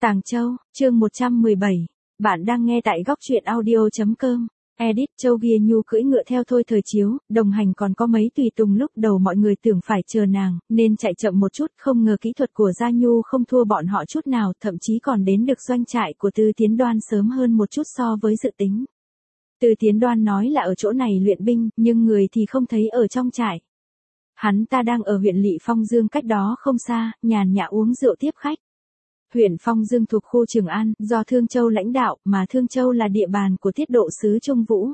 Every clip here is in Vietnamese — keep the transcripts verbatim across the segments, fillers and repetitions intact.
Tàng Châu, chương một trăm mười bảy. Bạn đang nghe tại góc truyện audio chấm com. Edit Châu Ghia Nhu cưỡi ngựa theo Thôi Thời Chiếu, đồng hành còn có mấy tùy tùng. Lúc đầu mọi người tưởng phải chờ nàng, nên chạy chậm một chút, không ngờ kỹ thuật của Gia Nhu không thua bọn họ chút nào, thậm chí còn đến được doanh trại của Tư Tiến Đoan sớm hơn một chút so với dự tính. Tư Tiến Đoan nói là ở chỗ này luyện binh, nhưng người thì không thấy ở trong trại. Hắn ta đang ở huyện Lỵ Phong Dương cách đó không xa, nhàn nhã uống rượu tiếp khách. Huyện Phong Dương thuộc khu Trường An, do Thương Châu lãnh đạo, mà Thương Châu là địa bàn của Tiết Độ sứ Trung Vũ.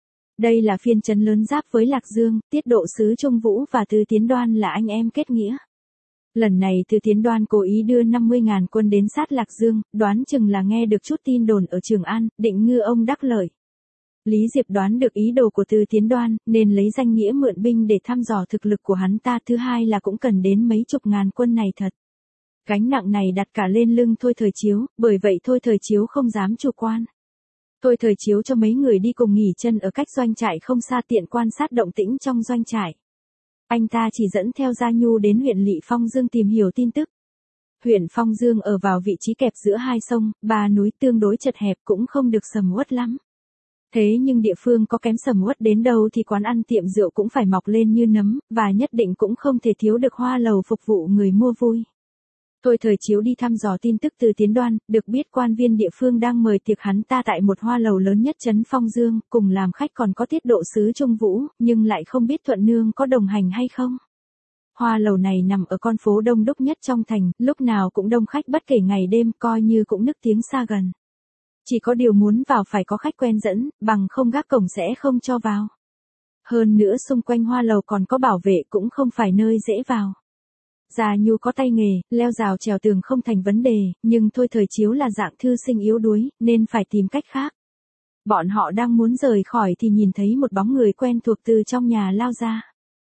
Đây là phiên trấn lớn giáp với Lạc Dương, Tiết Độ sứ Trung Vũ và Tư Tiến Đoan là anh em kết nghĩa. Lần này Tư Tiến Đoan cố ý đưa năm mươi ngàn quân đến sát Lạc Dương, đoán chừng là nghe được chút tin đồn ở Trường An, định ngư ông đắc lợi. Lý Diệp đoán được ý đồ của Tư Tiến Đoan, nên lấy danh nghĩa mượn binh để thăm dò thực lực của hắn ta. Thứ hai là cũng cần đến mấy chục ngàn quân này thật. Gánh nặng này đặt cả lên lưng Thôi Thời Chiếu, bởi vậy Thôi Thời Chiếu không dám chủ quan. Thôi Thời Chiếu cho mấy người đi cùng nghỉ chân ở cách doanh trại không xa, tiện quan sát động tĩnh trong doanh trại. Anh ta chỉ dẫn theo Gia Nhu đến huyện Lỵ Phong Dương tìm hiểu tin tức. Huyện Phong Dương ở vào vị trí kẹp giữa hai sông, ba núi, tương đối chật hẹp, cũng không được sầm uất lắm. Thế nhưng địa phương có kém sầm uất đến đâu thì quán ăn tiệm rượu cũng phải mọc lên như nấm, và nhất định cũng không thể thiếu được hoa lầu phục vụ người mua vui. Thôi Thời Chiếu đi thăm dò tin tức từ Tiến Đoan, được biết quan viên địa phương đang mời tiệc hắn ta tại một hoa lầu lớn nhất trấn Phong Dương, cùng làm khách còn có Tiết Độ sứ Trung Vũ, nhưng lại không biết Thuận Nương có đồng hành hay không. Hoa lầu này nằm ở con phố đông đúc nhất trong thành, lúc nào cũng đông khách bất kể ngày đêm, coi như cũng nức tiếng xa gần. Chỉ có điều muốn vào phải có khách quen dẫn, bằng không gác cổng sẽ không cho vào. Hơn nữa xung quanh hoa lầu còn có bảo vệ, cũng không phải nơi dễ vào. Gia Nhu có tay nghề, leo rào trèo tường không thành vấn đề, nhưng Thôi Thời Chiếu là dạng thư sinh yếu đuối, nên phải tìm cách khác. Bọn họ đang muốn rời khỏi thì nhìn thấy một bóng người quen thuộc từ trong nhà lao ra.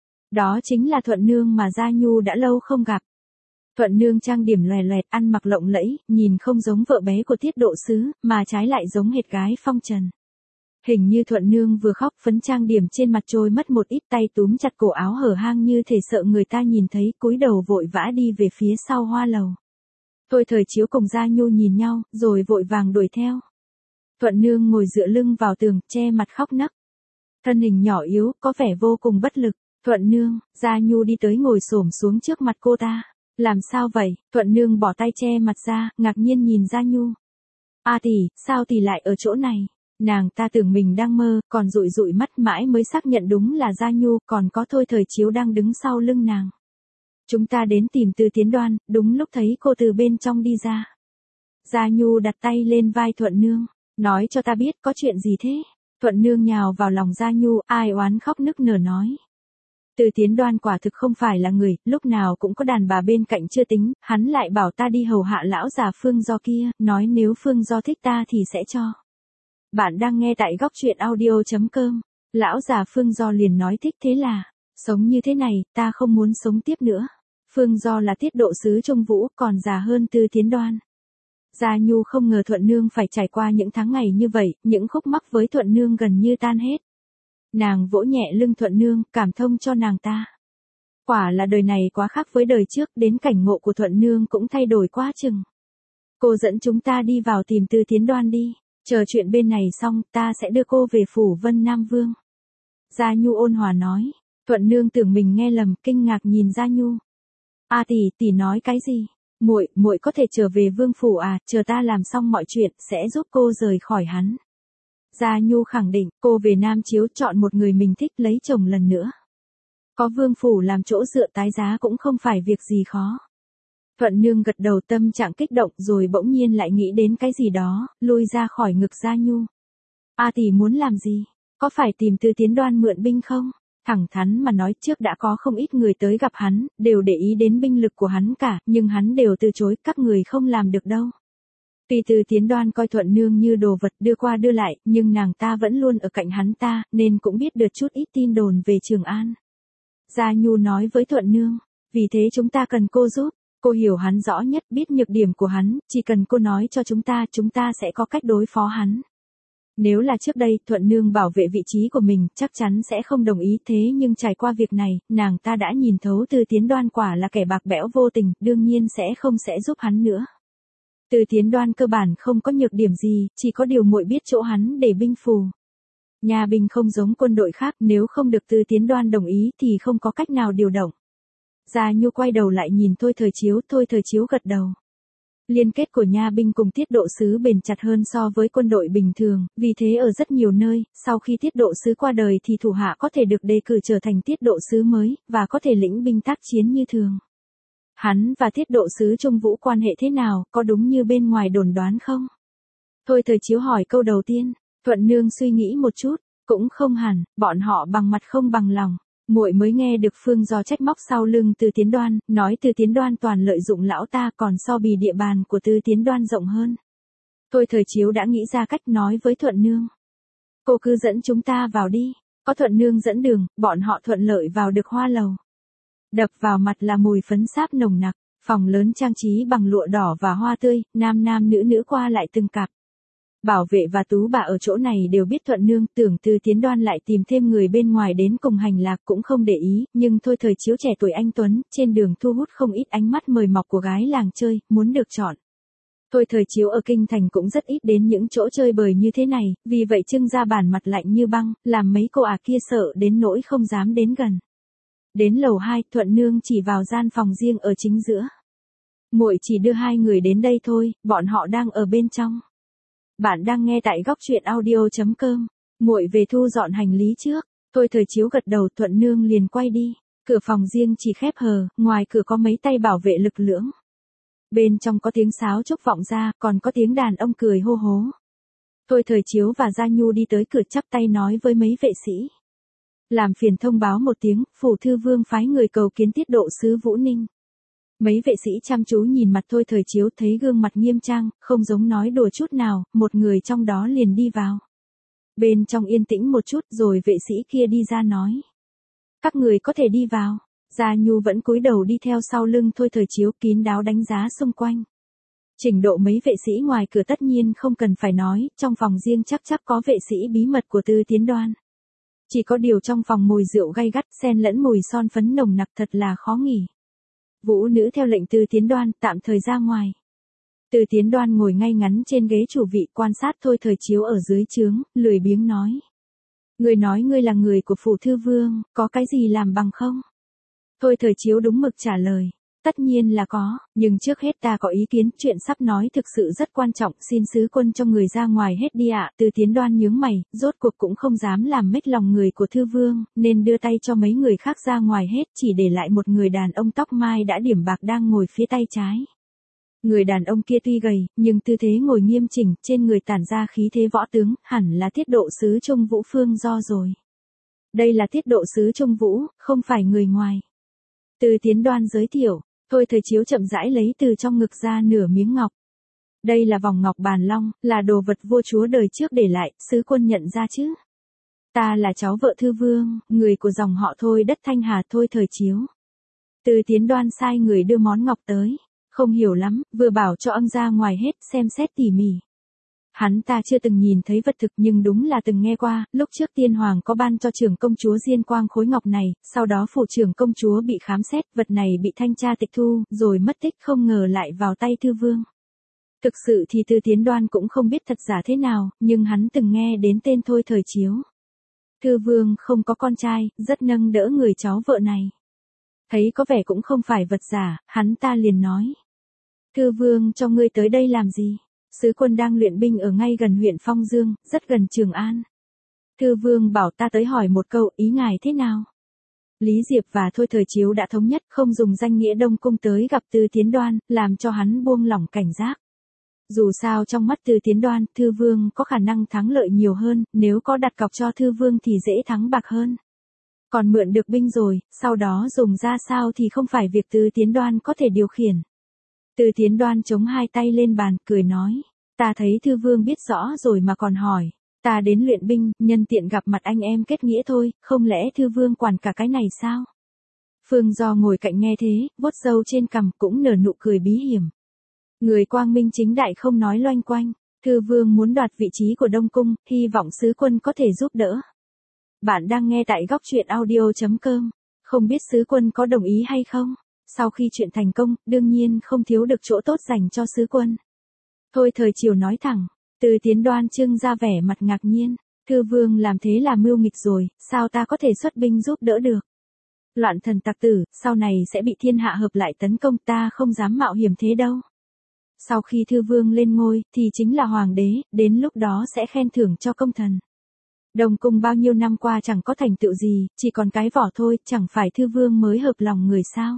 Đó chính là Thuận Nương mà Gia Nhu đã lâu không gặp. Thuận Nương trang điểm loè loẹt, ăn mặc lộng lẫy, nhìn không giống vợ bé của Tiết Độ sứ, mà trái lại giống hệt gái phong trần. Hình như Thuận Nương vừa khóc, phấn trang điểm trên mặt trôi mất một ít, tay túm chặt cổ áo hở hang như thể sợ người ta nhìn thấy, cúi đầu vội vã đi về phía sau hoa lầu. Thôi Thời Chiếu cùng Gia Nhu nhìn nhau, rồi vội vàng đuổi theo. Thuận Nương ngồi dựa lưng vào tường, che mặt khóc nấc. Thân hình nhỏ yếu, có vẻ vô cùng bất lực. Thuận Nương, Gia Nhu đi tới ngồi xổm xuống trước mặt cô ta. Làm sao vậy? Thuận Nương bỏ tay che mặt ra, ngạc nhiên nhìn Gia Nhu. A tỷ, sao tỷ lại ở chỗ này? Nàng ta tưởng mình đang mơ, còn dụi dụi mắt mãi mới xác nhận đúng là Gia Nhu, còn có Thôi Thời Chiếu đang đứng sau lưng nàng. Chúng ta đến tìm Tư Tiến Đoan, đúng lúc thấy cô từ bên trong đi ra. Gia Nhu đặt tay lên vai Thuận Nương, nói cho ta biết có chuyện gì thế? Thuận Nương nhào vào lòng Gia Nhu, ai oán khóc nức nở nói. Tư Tiến Đoan quả thực không phải là người, lúc nào cũng có đàn bà bên cạnh chưa tính, hắn lại bảo ta đi hầu hạ lão già Phương Do kia, nói nếu Phương Do thích ta thì sẽ cho. Bạn đang nghe tại góc truyện audio chấm com. Lão già Phương Do liền nói thích, thế là, sống như thế này, ta không muốn sống tiếp nữa. Phương Do là Tiết Độ sứ Trung Vũ, còn già hơn Tư Tiến Đoan. Gia Nhu không ngờ Thuận Nương phải trải qua những tháng ngày như vậy, những khúc mắc với Thuận Nương gần như tan hết. Nàng vỗ nhẹ lưng Thuận Nương, cảm thông cho nàng ta. Quả là đời này quá khác với đời trước, đến cảnh ngộ của Thuận Nương cũng thay đổi quá chừng. Cô dẫn chúng ta đi vào tìm Tư Tiến Đoan đi. Chờ chuyện bên này xong, ta sẽ đưa cô về phủ Vân Nam Vương. Gia Nhu ôn hòa nói. Thuận Nương tưởng mình nghe lầm, kinh ngạc nhìn Gia Nhu. A tỷ, tỷ nói cái gì? Muội, muội có thể trở về vương phủ à? Chờ ta làm xong mọi chuyện, sẽ giúp cô rời khỏi hắn. Gia Nhu khẳng định, cô về Nam Chiếu chọn một người mình thích, lấy chồng lần nữa. Có vương phủ làm chỗ dựa tái giá cũng không phải việc gì khó. Thuận Nương gật đầu, tâm trạng kích động, rồi bỗng nhiên lại nghĩ đến cái gì đó, lui ra khỏi ngực Gia Nhu. A tỷ muốn làm gì? Có phải tìm Tư Tiến Đoan mượn binh không? Thẳng thắn mà nói, trước đã có không ít người tới gặp hắn, đều để ý đến binh lực của hắn cả, nhưng hắn đều từ chối, các người không làm được đâu. Tuy Tư Tiến Đoan coi Thuận Nương như đồ vật đưa qua đưa lại, nhưng nàng ta vẫn luôn ở cạnh hắn ta, nên cũng biết được chút ít tin đồn về Trường An. Gia Nhu nói với Thuận Nương, vì thế chúng ta cần cô giúp. Cô hiểu hắn rõ nhất, biết nhược điểm của hắn, chỉ cần cô nói cho chúng ta, chúng ta sẽ có cách đối phó hắn. Nếu là trước đây, Thuận Nương bảo vệ vị trí của mình, chắc chắn sẽ không đồng ý, thế nhưng trải qua việc này, nàng ta đã nhìn thấu Tư Tiến Đoan quả là kẻ bạc bẽo vô tình, đương nhiên sẽ không sẽ giúp hắn nữa. Từ Tiến Đoan cơ bản không có nhược điểm gì, chỉ có điều muội biết chỗ hắn để binh phù. Nhà binh không giống quân đội khác, nếu không được Từ Tiến Đoan đồng ý thì không có cách nào điều động. Gia Nhu quay đầu lại nhìn Thôi Thời Chiếu, Thôi Thời Chiếu gật đầu. Liên kết của nha binh cùng tiết độ sứ bền chặt hơn so với quân đội bình thường, vì thế ở rất nhiều nơi, sau khi tiết độ sứ qua đời thì thủ hạ có thể được đề cử trở thành tiết độ sứ mới, và có thể lĩnh binh tác chiến như thường. Hắn và tiết độ sứ Trung Vũ quan hệ thế nào, có đúng như bên ngoài đồn đoán không? Thôi Thời Chiếu hỏi câu đầu tiên, Thuận Nương suy nghĩ một chút, cũng không hẳn, bọn họ bằng mặt không bằng lòng. Muội mới nghe được Phương Do trách móc sau lưng Từ Tiến Đoan, nói Từ Tiến Đoan toàn lợi dụng lão ta còn so bì địa bàn của Từ Tiến Đoan rộng hơn. Thôi Thời Chiếu đã nghĩ ra cách nói với Thuận Nương. Cô cứ dẫn chúng ta vào đi, có Thuận Nương dẫn đường, bọn họ thuận lợi vào được hoa lầu. Đập vào mặt là mùi phấn sáp nồng nặc, phòng lớn trang trí bằng lụa đỏ và hoa tươi, nam nam nữ nữ qua lại từng cặp. Bảo vệ và tú bà ở chỗ này đều biết Thuận Nương, tưởng Từ Tiến Đoan lại tìm thêm người bên ngoài đến cùng hành lạc cũng không để ý, nhưng Thôi Thời Chiếu trẻ tuổi anh tuấn, trên đường thu hút không ít ánh mắt mời mọc của gái làng chơi, muốn được chọn. Thôi Thời Chiếu ở kinh thành cũng rất ít đến những chỗ chơi bời như thế này, vì vậy trưng ra bản mặt lạnh như băng, làm mấy cô ả kia sợ đến nỗi không dám đến gần. Đến lầu hai, Thuận Nương chỉ vào gian phòng riêng ở chính giữa. Muội chỉ đưa hai người đến đây thôi, bọn họ đang ở bên trong. Bạn đang nghe tại góc truyện audio chấm com. Muội về thu dọn hành lý trước. Thôi Thời Chiếu gật đầu, Thuận Nương liền quay đi. Cửa phòng riêng chỉ khép hờ, ngoài cửa có mấy tay bảo vệ lực lưỡng. Bên trong có tiếng sáo trúc vọng ra, còn có tiếng đàn ông cười hô hố. Thôi Thời Chiếu và Gia Nhu đi tới cửa chắp tay nói với mấy vệ sĩ. Làm phiền thông báo một tiếng, phủ thư vương phái người cầu kiến tiết độ sứ Vũ Ninh. Mấy vệ sĩ chăm chú nhìn mặt Thôi Thời Chiếu thấy gương mặt nghiêm trang, không giống nói đùa chút nào, một người trong đó liền đi vào. Bên trong yên tĩnh một chút rồi vệ sĩ kia đi ra nói. Các người có thể đi vào. Gia Nhu vẫn cúi đầu đi theo sau lưng Thôi Thời Chiếu kín đáo đánh giá xung quanh. Trình độ mấy vệ sĩ ngoài cửa tất nhiên không cần phải nói, trong phòng riêng chắc chắc có vệ sĩ bí mật của Từ Tiến Đoan. Chỉ có điều trong phòng mùi rượu gay gắt xen lẫn mùi son phấn nồng nặc thật là khó nghỉ. Vũ nữ theo lệnh Từ Tiến Đoan tạm thời ra ngoài. Từ Tiến Đoan ngồi ngay ngắn trên ghế chủ vị quan sát Thôi Thời Chiếu ở dưới trướng, lười biếng nói. Người nói ngươi là người của phủ thư vương, có cái gì làm bằng không? Thôi Thời Chiếu đúng mực trả lời. Tất nhiên là có, nhưng trước hết ta có ý kiến, chuyện sắp nói thực sự rất quan trọng, xin sứ quân cho người ra ngoài hết đi ạ. Từ Tiến Đoan nhướng mày, rốt cuộc cũng không dám làm mếch lòng người của thư vương, nên đưa tay cho mấy người khác ra ngoài hết, chỉ để lại một người đàn ông tóc mai đã điểm bạc đang ngồi phía tay trái. Người đàn ông kia tuy gầy, nhưng tư thế ngồi nghiêm chỉnh, trên người tản ra khí thế võ tướng, hẳn là tiết độ sứ Trung Vũ Phương Do rồi. Đây là tiết độ sứ Trung Vũ, không phải người ngoài. Từ Tiến Đoan giới thiệu. Thôi Thời Chiếu chậm rãi lấy từ trong ngực ra nửa miếng ngọc. Đây là vòng ngọc bàn long, là đồ vật vua chúa đời trước để lại, sứ quân nhận ra chứ. Ta là cháu vợ thư vương, người của dòng họ Thôi đất Thanh Hà. Thôi Thời Chiếu. Từ Tiến Đoan sai người đưa món ngọc tới. Không hiểu lắm, vừa bảo cho ông ra ngoài hết, xem xét tỉ mỉ. Hắn ta chưa từng nhìn thấy vật thực nhưng đúng là từng nghe qua, lúc trước tiên hoàng có ban cho trưởng công chúa Diên Quang khối ngọc này, sau đó phủ trưởng công chúa bị khám xét, vật này bị thanh tra tịch thu, rồi mất tích không ngờ lại vào tay thư vương. Thực sự thì Từ Tiến Đoan cũng không biết thật giả thế nào, nhưng hắn từng nghe đến tên Thôi Thời Chiếu. Thư vương không có con trai, rất nâng đỡ người cháu vợ này. Thấy có vẻ cũng không phải vật giả, hắn ta liền nói. Thư vương cho ngươi tới đây làm gì? Sứ quân đang luyện binh ở ngay gần huyện Phong Dương, rất gần Trường An. Thư vương bảo ta tới hỏi một câu, ý ngài thế nào? Lý Diệp và Thôi Thời Chiếu đã thống nhất không dùng danh nghĩa Đông Cung tới gặp Từ Tiến Đoan, làm cho hắn buông lỏng cảnh giác. Dù sao trong mắt Từ Tiến Đoan, Thư vương có khả năng thắng lợi nhiều hơn, nếu có đặt cọc cho Thư vương thì dễ thắng bạc hơn. Còn mượn được binh rồi, sau đó dùng ra sao thì không phải việc Từ Tiến Đoan có thể điều khiển. Từ Tiến Đoan chống hai tay lên bàn, cười nói. Ta thấy thư vương biết rõ rồi mà còn hỏi. Ta đến luyện binh, nhân tiện gặp mặt anh em kết nghĩa thôi, không lẽ thư vương quản cả cái này sao? Phương Do ngồi cạnh nghe thế, vuốt râu trên cằm cũng nở nụ cười bí hiểm. Người quang minh chính đại không nói loanh quanh. Thư vương muốn đoạt vị trí của Đông Cung, hy vọng sứ quân có thể giúp đỡ. Bạn đang nghe tại góc truyện audio chấm com. Không biết sứ quân có đồng ý hay không? Sau khi chuyện thành công, đương nhiên không thiếu được chỗ tốt dành cho sứ quân. Thôi Thời Chiều nói thẳng. Từ Tiến đoan trưng ra vẻ mặt ngạc nhiên. Thư vương làm thế là mưu nghịch rồi, sao ta có thể xuất binh giúp đỡ được? Loạn thần tặc tử, sau này sẽ bị thiên hạ hợp lại tấn công, ta không dám mạo hiểm thế đâu. Sau khi thư vương lên ngôi, thì chính là hoàng đế, đến lúc đó sẽ khen thưởng cho công thần. Đông cung bao nhiêu năm qua chẳng có thành tựu gì, chỉ còn cái vỏ thôi, chẳng phải thư vương mới hợp lòng người sao?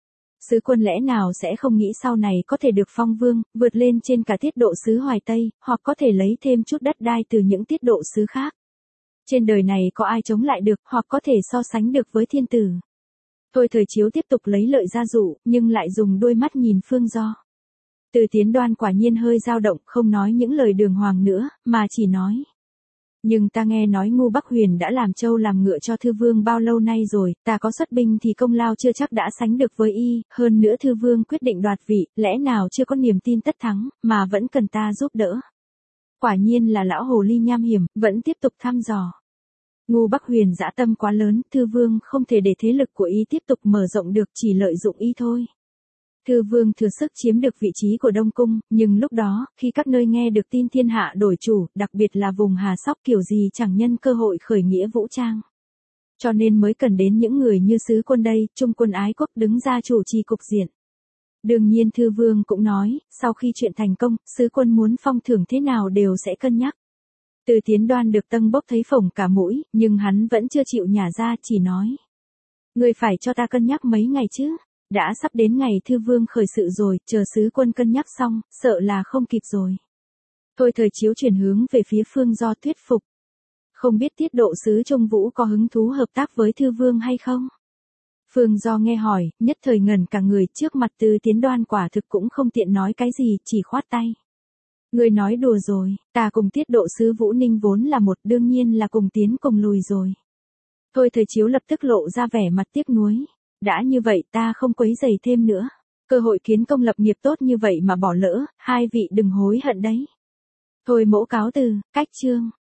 Sứ quân lẽ nào sẽ không nghĩ sau này có thể được phong vương, vượt lên trên cả tiết độ sứ Hoài Tây, hoặc có thể lấy thêm chút đất đai từ những tiết độ sứ khác. Trên đời này có ai chống lại được, hoặc có thể so sánh được với thiên tử. Thôi Thời Chiếu tiếp tục lấy lợi ra dụ, nhưng lại dùng đôi mắt nhìn Phương Do. Từ Tiến đoan quả nhiên hơi dao động, không nói những lời đường hoàng nữa, mà chỉ nói. Nhưng ta nghe nói Ngu Bắc Huyền đã làm trâu làm ngựa cho thư vương bao lâu nay rồi, ta có xuất binh thì công lao chưa chắc đã sánh được với y, hơn nữa thư vương quyết định đoạt vị, lẽ nào chưa có niềm tin tất thắng, mà vẫn cần ta giúp đỡ. Quả nhiên là lão hồ ly nham hiểm, vẫn tiếp tục thăm dò. Ngu Bắc Huyền dã tâm quá lớn, thư vương không thể để thế lực của y tiếp tục mở rộng được, chỉ lợi dụng y thôi. Thư vương thừa sức chiếm được vị trí của Đông Cung, nhưng lúc đó, khi các nơi nghe được tin thiên hạ đổi chủ, đặc biệt là vùng Hà Sóc kiểu gì chẳng nhân cơ hội khởi nghĩa vũ trang. Cho nên mới cần đến những người như sứ quân đây, trung quân ái quốc đứng ra chủ trì cục diện. Đương nhiên thư vương cũng nói, sau khi chuyện thành công, sứ quân muốn phong thưởng thế nào đều sẽ cân nhắc. Từ Tiến đoan được Tân Bốc thấy phồng cả mũi, nhưng hắn vẫn chưa chịu nhả ra, chỉ nói. Người phải cho ta cân nhắc mấy ngày chứ. Đã sắp đến ngày thư vương khởi sự rồi, chờ sứ quân cân nhắc xong, sợ là không kịp rồi. Thôi Thời Chiếu chuyển hướng về phía Phương Do thuyết phục. Không biết tiết độ sứ Trung Vũ có hứng thú hợp tác với thư vương hay không? Phương Do nghe hỏi, nhất thời ngẩn cả người, trước mặt Từ Tiến đoan quả thực cũng không tiện nói cái gì, chỉ khoát tay. Người nói đùa rồi, ta cùng tiết độ sứ Vũ Ninh vốn là một, đương nhiên là cùng tiến cùng lùi rồi. Thôi Thời Chiếu lập tức lộ ra vẻ mặt tiếc nuối. Đã như vậy ta không quấy rầy thêm nữa. Cơ hội kiến công lập nghiệp tốt như vậy mà bỏ lỡ, hai vị đừng hối hận đấy. Thôi mỗ cáo từ, cách chương.